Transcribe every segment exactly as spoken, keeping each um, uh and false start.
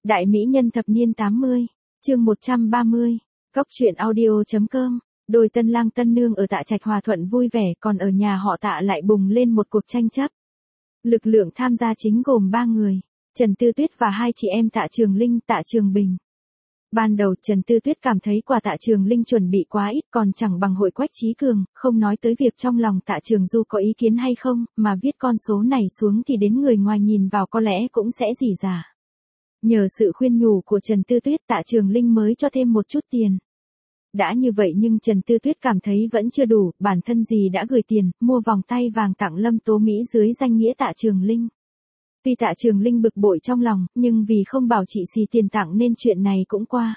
Đại mỹ nhân thập niên tám mươi, chương một trăm ba mươi, Cốc truyện audio.com. Đôi tân lang tân nương ở Tạ Trạch hòa thuận vui vẻ, còn ở nhà họ Tạ lại bùng lên một cuộc tranh chấp. Lực lượng tham gia chính gồm ba người, Trần Tư Tuyết và hai chị em Tạ Trường Linh, Tạ Trường Bình. Ban đầu Trần Tư Tuyết cảm thấy quà Tạ Trường Linh chuẩn bị quá ít, còn chẳng bằng hội Quách Chí Cường, không nói tới việc trong lòng Tạ Trường Du có ý kiến hay không, mà viết con số này xuống thì đến người ngoài nhìn vào có lẽ cũng sẽ rỉ rả. Nhờ sự khuyên nhủ của Trần Tư Tuyết, Tạ Trường Linh mới cho thêm một chút tiền. Đã như vậy nhưng Trần Tư Tuyết cảm thấy vẫn chưa đủ, bản thân gì đã gửi tiền, mua vòng tay vàng tặng Lâm Tố Mỹ dưới danh nghĩa Tạ Trường Linh. Tuy Tạ Trường Linh bực bội trong lòng, nhưng vì không bảo chị xì tiền tặng nên chuyện này cũng qua.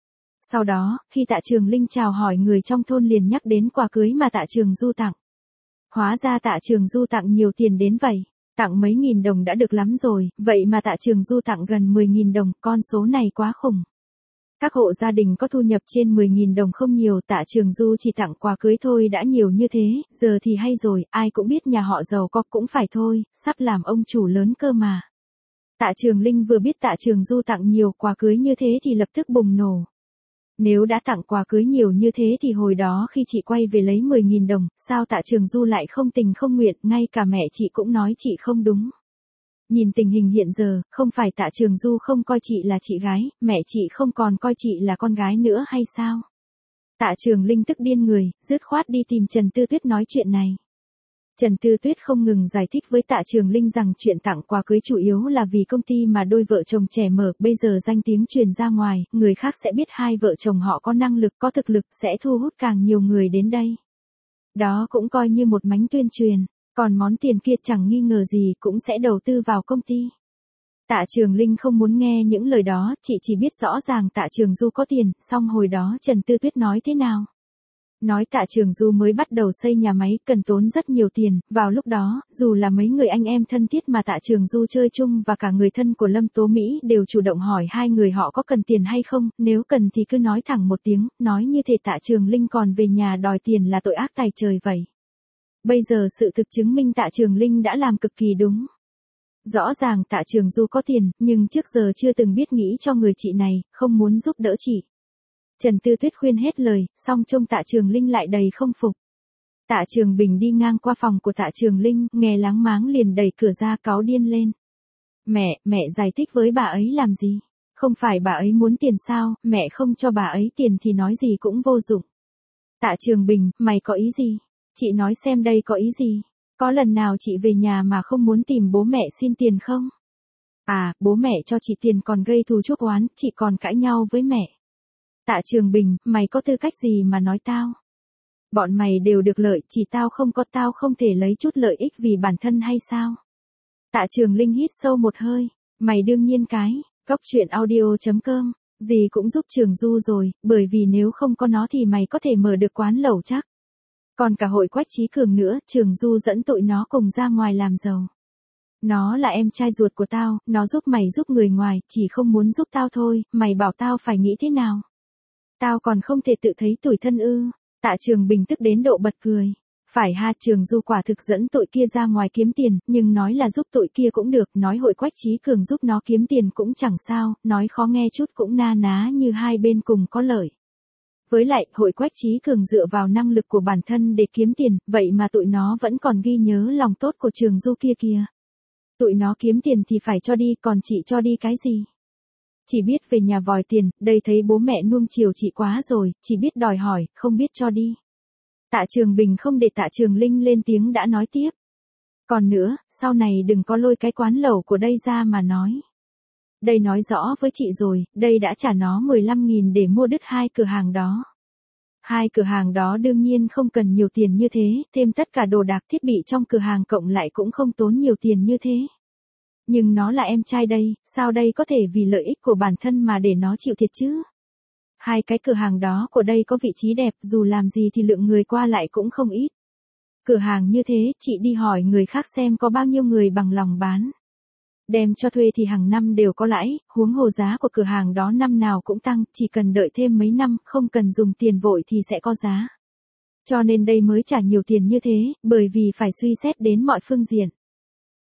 Sau đó, khi Tạ Trường Linh chào hỏi người trong thôn liền nhắc đến quà cưới mà Tạ Trường Du tặng. Hóa ra Tạ Trường Du tặng nhiều tiền đến vậy. Tặng mấy nghìn đồng đã được lắm rồi, vậy mà Tạ Trường Du tặng gần mười nghìn đồng, con số này quá khủng. Các hộ gia đình có thu nhập trên mười nghìn đồng không nhiều, Tạ Trường Du chỉ tặng quà cưới thôi đã nhiều như thế, giờ thì hay rồi, ai cũng biết nhà họ giàu có cũng phải thôi, sắp làm ông chủ lớn cơ mà. Tạ Trường Linh vừa biết Tạ Trường Du tặng nhiều quà cưới như thế thì lập tức bùng nổ. Nếu đã tặng quà cưới nhiều như thế thì hồi đó khi chị quay về lấy mười nghìn đồng, sao Tạ Trường Du lại không tình không nguyện, ngay cả mẹ chị cũng nói chị không đúng. Nhìn tình hình hiện giờ, không phải Tạ Trường Du không coi chị là chị gái, mẹ chị không còn coi chị là con gái nữa hay sao? Tạ Trường Linh tức điên người, dứt khoát đi tìm Trần Tư Tuyết nói chuyện này. Trần Tư Tuyết không ngừng giải thích với Tạ Trường Linh rằng chuyện tặng quà cưới chủ yếu là vì công ty mà đôi vợ chồng trẻ mở, bây giờ danh tiếng truyền ra ngoài, người khác sẽ biết hai vợ chồng họ có năng lực, có thực lực, sẽ thu hút càng nhiều người đến đây. Đó cũng coi như một mánh tuyên truyền, còn món tiền kia chẳng nghi ngờ gì cũng sẽ đầu tư vào công ty. Tạ Trường Linh không muốn nghe những lời đó, chị chỉ biết rõ ràng Tạ Trường Du có tiền, xong hồi đó Trần Tư Tuyết nói thế nào? Nói Tạ Trường Du mới bắt đầu xây nhà máy, cần tốn rất nhiều tiền, vào lúc đó, dù là mấy người anh em thân thiết mà Tạ Trường Du chơi chung và cả người thân của Lâm Tố Mỹ đều chủ động hỏi hai người họ có cần tiền hay không, nếu cần thì cứ nói thẳng một tiếng, nói như thể Tạ Trường Linh còn về nhà đòi tiền là tội ác tày trời vậy. Bây giờ sự thực chứng minh Tạ Trường Linh đã làm cực kỳ đúng. Rõ ràng Tạ Trường Du có tiền, nhưng trước giờ chưa từng biết nghĩ cho người chị này, không muốn giúp đỡ chị. Trần Tư Tuyết khuyên hết lời, song trông Tạ Trường Linh lại đầy không phục. Tạ Trường Bình đi ngang qua phòng của Tạ Trường Linh, nghe láng máng liền đẩy cửa ra cáu điên lên. Mẹ, mẹ giải thích với bà ấy làm gì? Không phải bà ấy muốn tiền sao, mẹ không cho bà ấy tiền thì nói gì cũng vô dụng. Tạ Trường Bình, mày có ý gì? Chị nói xem đây có ý gì? Có lần nào chị về nhà mà không muốn tìm bố mẹ xin tiền không? À, bố mẹ cho chị tiền còn gây thù chuốc oán, chị còn cãi nhau với mẹ. Tạ Trường Bình, mày có tư cách gì mà nói tao? Bọn mày đều được lợi, chỉ tao không có, tao không thể lấy chút lợi ích vì bản thân hay sao? Tạ Trường Linh hít sâu một hơi, mày đương nhiên cái, Cốc truyện audio.com, gì cũng giúp Trường Du rồi, bởi vì nếu không có nó thì mày có thể mở được quán lẩu chắc. Còn cả hội Quách Chí Cường nữa, Trường Du dẫn tụi nó cùng ra ngoài làm giàu. Nó là em trai ruột của tao, nó giúp mày giúp người ngoài, chỉ không muốn giúp tao thôi, mày bảo tao phải nghĩ thế nào? Tao còn không thể tự thấy tủi thân ư? Tạ Trường Bình tức đến độ bật cười. Phải ha, Trường Du quả thực dẫn tụi kia ra ngoài kiếm tiền, nhưng nói là giúp tụi kia cũng được, nói hội Quách Chí Cường giúp nó kiếm tiền cũng chẳng sao, nói khó nghe chút cũng na ná như hai bên cùng có lợi. Với lại, hội Quách Chí Cường dựa vào năng lực của bản thân để kiếm tiền, vậy mà tụi nó vẫn còn ghi nhớ lòng tốt của Trường Du kia kìa. Tụi nó kiếm tiền thì phải cho đi, còn chị cho đi cái gì? Chỉ biết về nhà vòi tiền, đây thấy bố mẹ nuông chiều chị quá rồi, chỉ biết đòi hỏi, không biết cho đi. Tạ Trường Bình không để Tạ Trường Linh lên tiếng đã nói tiếp. Còn nữa, sau này đừng có lôi cái quán lẩu của đây ra mà nói. Đây nói rõ với chị rồi, đây đã trả nó mười lăm nghìn để mua đứt hai cửa hàng đó. Hai cửa hàng đó đương nhiên không cần nhiều tiền như thế, thêm tất cả đồ đạc thiết bị trong cửa hàng cộng lại cũng không tốn nhiều tiền như thế. Nhưng nó là em trai đây, sao đây có thể vì lợi ích của bản thân mà để nó chịu thiệt chứ? Hai cái cửa hàng đó của đây có vị trí đẹp, dù làm gì thì lượng người qua lại cũng không ít. Cửa hàng như thế, chị đi hỏi người khác xem có bao nhiêu người bằng lòng bán. Đem cho thuê thì hàng năm đều có lãi, huống hồ giá của cửa hàng đó năm nào cũng tăng, chỉ cần đợi thêm mấy năm, không cần dùng tiền vội thì sẽ có giá. Cho nên đây mới trả nhiều tiền như thế, bởi vì phải suy xét đến mọi phương diện.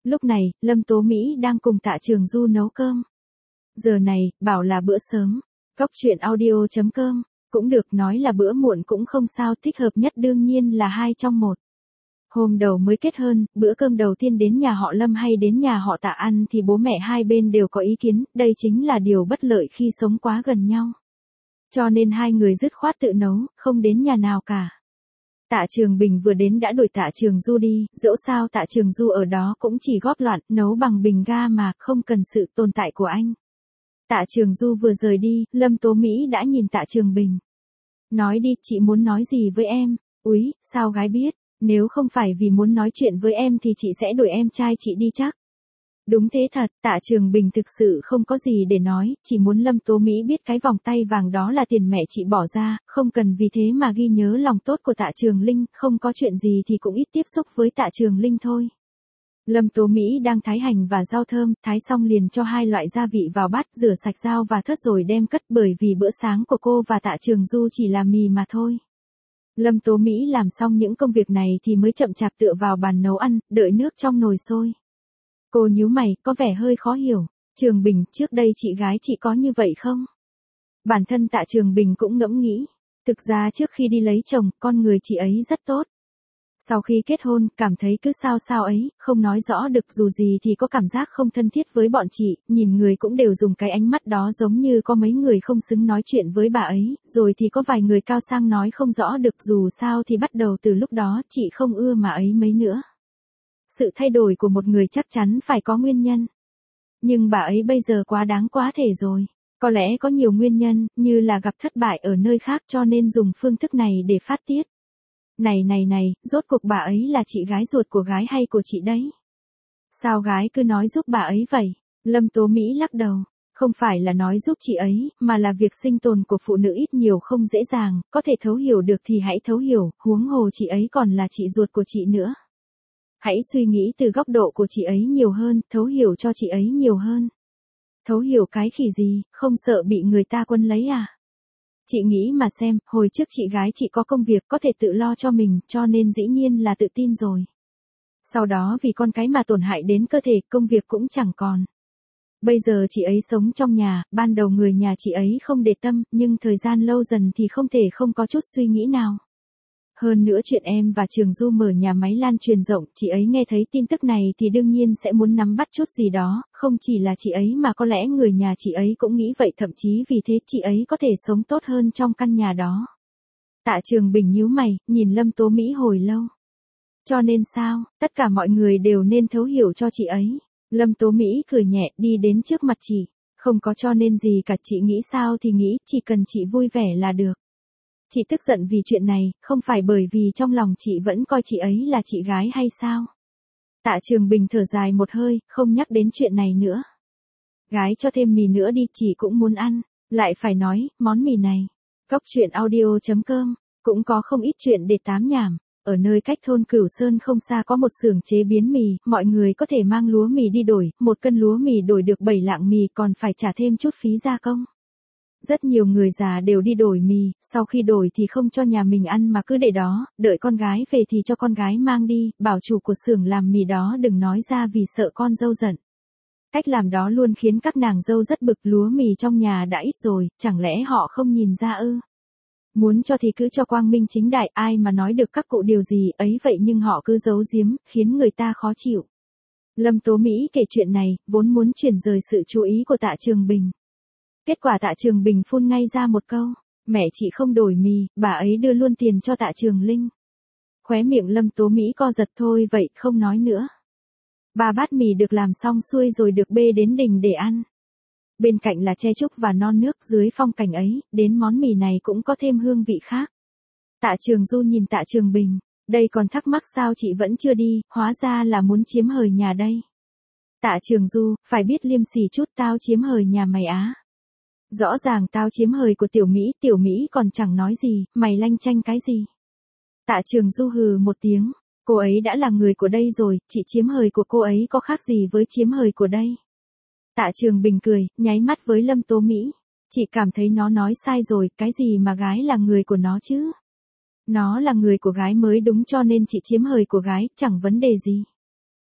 Lúc này, Lâm Tố Mỹ đang cùng Tạ Trường Du nấu cơm. Giờ này, bảo là bữa sớm. Cóc truyện audio chấm com. Cũng được, nói là bữa muộn cũng không sao, thích hợp nhất đương nhiên là hai trong một. Hôm đầu mới kết hôn, bữa cơm đầu tiên đến nhà họ Lâm hay đến nhà họ Tạ ăn thì bố mẹ hai bên đều có ý kiến, đây chính là điều bất lợi khi sống quá gần nhau. Cho nên hai người dứt khoát tự nấu, không đến nhà nào cả. Tạ Trường Bình vừa đến đã đuổi Tạ Trường Du đi, dẫu sao Tạ Trường Du ở đó cũng chỉ góp loạn, nấu bằng bình ga mà, không cần sự tồn tại của anh. Tạ Trường Du vừa rời đi, Lâm Tố Mỹ đã nhìn Tạ Trường Bình. Nói đi, chị muốn nói gì với em? Úi, sao gái biết, nếu không phải vì muốn nói chuyện với em thì chị sẽ đuổi em trai chị đi chắc. Đúng thế thật, Tạ Trường Bình thực sự không có gì để nói, chỉ muốn Lâm Tố Mỹ biết cái vòng tay vàng đó là tiền mẹ chị bỏ ra, không cần vì thế mà ghi nhớ lòng tốt của Tạ Trường Linh, không có chuyện gì thì cũng ít tiếp xúc với Tạ Trường Linh thôi. Lâm Tố Mỹ đang thái hành và rau thơm, thái xong liền cho hai loại gia vị vào bát, rửa sạch dao và thớt rồi đem cất, bởi vì bữa sáng của cô và Tạ Trường Du chỉ là mì mà thôi. Lâm Tố Mỹ làm xong những công việc này thì mới chậm chạp tựa vào bàn nấu ăn, đợi nước trong nồi sôi. Cô nhíu mày, có vẻ hơi khó hiểu. Trường Bình, trước đây chị gái chị có như vậy không? Bản thân Tạ Trường Bình cũng ngẫm nghĩ. Thực ra trước khi đi lấy chồng, con người chị ấy rất tốt. Sau khi kết hôn, cảm thấy cứ sao sao ấy, không nói rõ được, dù gì thì có cảm giác không thân thiết với bọn chị, nhìn người cũng đều dùng cái ánh mắt đó, giống như có mấy người không xứng nói chuyện với bà ấy, rồi thì có vài người cao sang nói không rõ được, dù sao thì bắt đầu từ lúc đó chị không ưa mà ấy mấy nữa. Sự thay đổi của một người chắc chắn phải có nguyên nhân. Nhưng bà ấy bây giờ quá đáng quá thể rồi. Có lẽ có nhiều nguyên nhân, như là gặp thất bại ở nơi khác cho nên dùng phương thức này để phát tiết. Này này này, rốt cuộc bà ấy là chị gái ruột của gái hay của chị đấy? Sao gái cứ nói giúp bà ấy vậy? Lâm Tố Mỹ lắc đầu. Không phải là nói giúp chị ấy, mà là việc sinh tồn của phụ nữ ít nhiều không dễ dàng, có thể thấu hiểu được thì hãy thấu hiểu, huống hồ chị ấy còn là chị ruột của chị nữa. Hãy suy nghĩ từ góc độ của chị ấy nhiều hơn, thấu hiểu cho chị ấy nhiều hơn. Thấu hiểu cái khỉ gì, không sợ bị người ta quân lấy à? Chị nghĩ mà xem, hồi trước chị gái chị có công việc có thể tự lo cho mình, cho nên dĩ nhiên là tự tin rồi. Sau đó vì con cái mà tổn hại đến cơ thể, công việc cũng chẳng còn. Bây giờ chị ấy sống trong nhà, ban đầu người nhà chị ấy không để tâm, nhưng thời gian lâu dần thì không thể không có chút suy nghĩ nào. Hơn nữa chuyện em và Trường Du mở nhà máy lan truyền rộng, chị ấy nghe thấy tin tức này thì đương nhiên sẽ muốn nắm bắt chút gì đó, không chỉ là chị ấy mà có lẽ người nhà chị ấy cũng nghĩ vậy, thậm chí vì thế chị ấy có thể sống tốt hơn trong căn nhà đó. Tạ Trường Bình nhíu mày, nhìn Lâm Tố Mỹ hồi lâu. Cho nên sao, tất cả mọi người đều nên thấu hiểu cho chị ấy. Lâm Tố Mỹ cười nhẹ, đi đến trước mặt chị. Không có cho nên gì cả, chị nghĩ sao thì nghĩ, chỉ cần chị vui vẻ là được. Chị tức giận vì chuyện này, không phải bởi vì trong lòng chị vẫn coi chị ấy là chị gái hay sao? Tạ Trường Bình thở dài một hơi, không nhắc đến chuyện này nữa. Gái cho thêm mì nữa đi, chị cũng muốn ăn. Lại phải nói, món mì này. Cóc truyện audio chấm com, cũng có không ít chuyện để tám nhảm. Ở nơi cách thôn Cửu Sơn không xa có một xưởng chế biến mì, mọi người có thể mang lúa mì đi đổi, một cân lúa mì đổi được bảy lạng mì, còn phải trả thêm chút phí gia công. Rất nhiều người già đều đi đổi mì, sau khi đổi thì không cho nhà mình ăn mà cứ để đó, đợi con gái về thì cho con gái mang đi, bảo chủ của xưởng làm mì đó đừng nói ra vì sợ con dâu giận. Cách làm đó luôn khiến các nàng dâu rất bực, lúa mì trong nhà đã ít rồi, chẳng lẽ họ không nhìn ra ư? Muốn cho thì cứ cho quang minh chính đại, ai mà nói được các cụ điều gì ấy vậy, nhưng họ cứ giấu giếm, khiến người ta khó chịu. Lâm Tố Mỹ kể chuyện này, vốn muốn chuyển rời sự chú ý của Tạ Trường Bình. Kết quả Tạ Trường Bình phun ngay ra một câu, mẹ chị không đổi mì, bà ấy đưa luôn tiền cho Tạ Trường Linh. Khóe miệng Lâm Tố Mỹ co giật, thôi vậy, không nói nữa. Ba bát mì được làm xong xuôi rồi được bê đến đình để ăn. Bên cạnh là tre trúc và non nước, dưới phong cảnh ấy, đến món mì này cũng có thêm hương vị khác. Tạ Trường Du nhìn Tạ Trường Bình, đây còn thắc mắc sao chị vẫn chưa đi, hóa ra là muốn chiếm hời nhà đây. Tạ Trường Du, phải biết liêm sỉ chút, tao chiếm hời nhà mày á. Rõ ràng tao chiếm hời của Tiểu Mỹ, Tiểu Mỹ còn chẳng nói gì, mày lanh chanh cái gì. Tạ Trường Du hừ một tiếng, cô ấy đã là người của đây rồi, chị chiếm hời của cô ấy có khác gì với chiếm hời của đây. Tạ Trường Bình cười, nháy mắt với Lâm Tố Mỹ. Chị cảm thấy nó nói sai rồi, cái gì mà gái là người của nó chứ? Nó là người của gái mới đúng, cho nên chị chiếm hời của gái, chẳng vấn đề gì.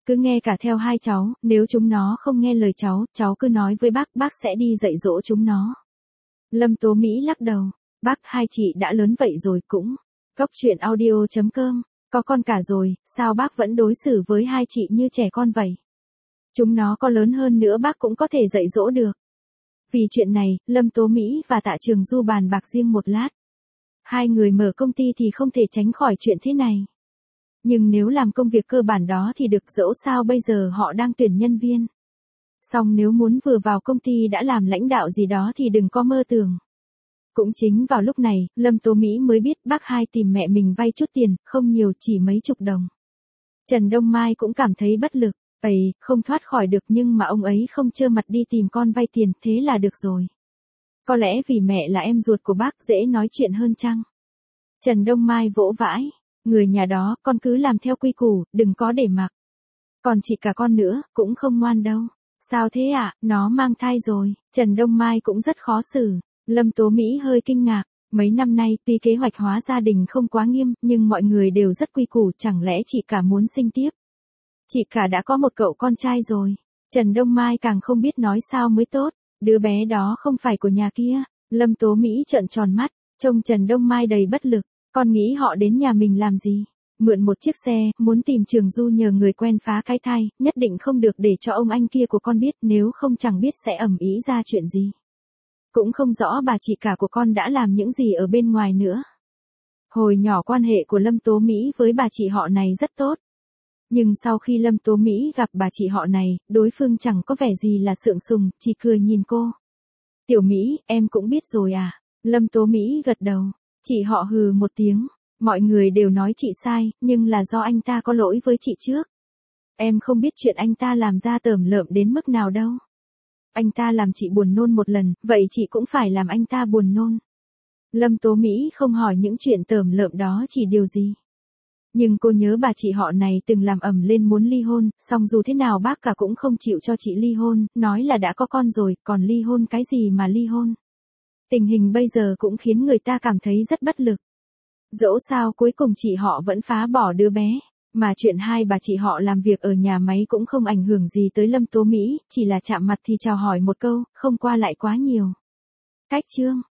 Cứ nghe cả theo hai cháu, nếu chúng nó không nghe lời cháu, cháu cứ nói với bác, bác sẽ đi dạy dỗ chúng nó. Lâm Tố Mỹ lắc đầu, bác, hai chị đã lớn vậy rồi cũng. Cốc truyện audio chấm com, có con cả rồi, sao bác vẫn đối xử với hai chị như trẻ con vậy? Chúng nó có lớn hơn nữa bác cũng có thể dạy dỗ được. Vì chuyện này, Lâm Tố Mỹ và Tạ Trường Du bàn bạc riêng một lát. Hai người mở công ty thì không thể tránh khỏi chuyện thế này. Nhưng nếu làm công việc cơ bản đó thì được, dẫu sao bây giờ họ đang tuyển nhân viên. Song nếu muốn vừa vào công ty đã làm lãnh đạo gì đó thì đừng có mơ tưởng. Cũng chính vào lúc này, Lâm Tố Mỹ mới biết bác hai tìm mẹ mình vay chút tiền, không nhiều, chỉ mấy chục đồng. Trần Đông Mai cũng cảm thấy bất lực, ấy, không thoát khỏi được, nhưng mà ông ấy không trơ mặt đi tìm con vay tiền, thế là được rồi. Có lẽ vì mẹ là em ruột của bác dễ nói chuyện hơn chăng? Trần Đông Mai vỗ vãi, người nhà đó, con cứ làm theo quy củ, đừng có để mặc. Còn chị cả con nữa, cũng không ngoan đâu. Sao thế ạ, à? Nó mang thai rồi. Trần Đông Mai cũng rất khó xử. Lâm Tố Mỹ hơi kinh ngạc. Mấy năm nay, tuy kế hoạch hóa gia đình không quá nghiêm, nhưng mọi người đều rất quy củ, chẳng lẽ chị cả muốn sinh tiếp? Chị cả đã có một cậu con trai rồi. Trần Đông Mai càng không biết nói sao mới tốt. Đứa bé đó không phải của nhà kia. Lâm Tố Mỹ trợn tròn mắt, trông Trần Đông Mai đầy bất lực. Con nghĩ họ đến nhà mình làm gì? Mượn một chiếc xe, muốn tìm Trường Du nhờ người quen phá cái thai, nhất định không được để cho ông anh kia của con biết, nếu không chẳng biết sẽ ầm ĩ ra chuyện gì. Cũng không rõ bà chị cả của con đã làm những gì ở bên ngoài nữa. Hồi nhỏ quan hệ của Lâm Tố Mỹ với bà chị họ này rất tốt. Nhưng sau khi Lâm Tố Mỹ gặp bà chị họ này, đối phương chẳng có vẻ gì là sượng sùng, chỉ cười nhìn cô. Tiểu Mỹ, em cũng biết rồi à? Lâm Tố Mỹ gật đầu. Chị họ hừ một tiếng. Mọi người đều nói chị sai, nhưng là do anh ta có lỗi với chị trước. Em không biết chuyện anh ta làm ra tởm lợm đến mức nào đâu. Anh ta làm chị buồn nôn một lần, vậy chị cũng phải làm anh ta buồn nôn. Lâm Tố Mỹ không hỏi những chuyện tởm lợm đó chỉ điều gì. Nhưng cô nhớ bà chị họ này từng làm ầm lên muốn ly hôn, song dù thế nào bác cả cũng không chịu cho chị ly hôn, nói là đã có con rồi, còn ly hôn cái gì mà ly hôn. Tình hình bây giờ cũng khiến người ta cảm thấy rất bất lực. Dẫu sao cuối cùng chị họ vẫn phá bỏ đứa bé, mà chuyện hai bà chị họ làm việc ở nhà máy cũng không ảnh hưởng gì tới Lâm Tố Mỹ, chỉ là chạm mặt thì chào hỏi một câu, không qua lại quá nhiều. Cách chương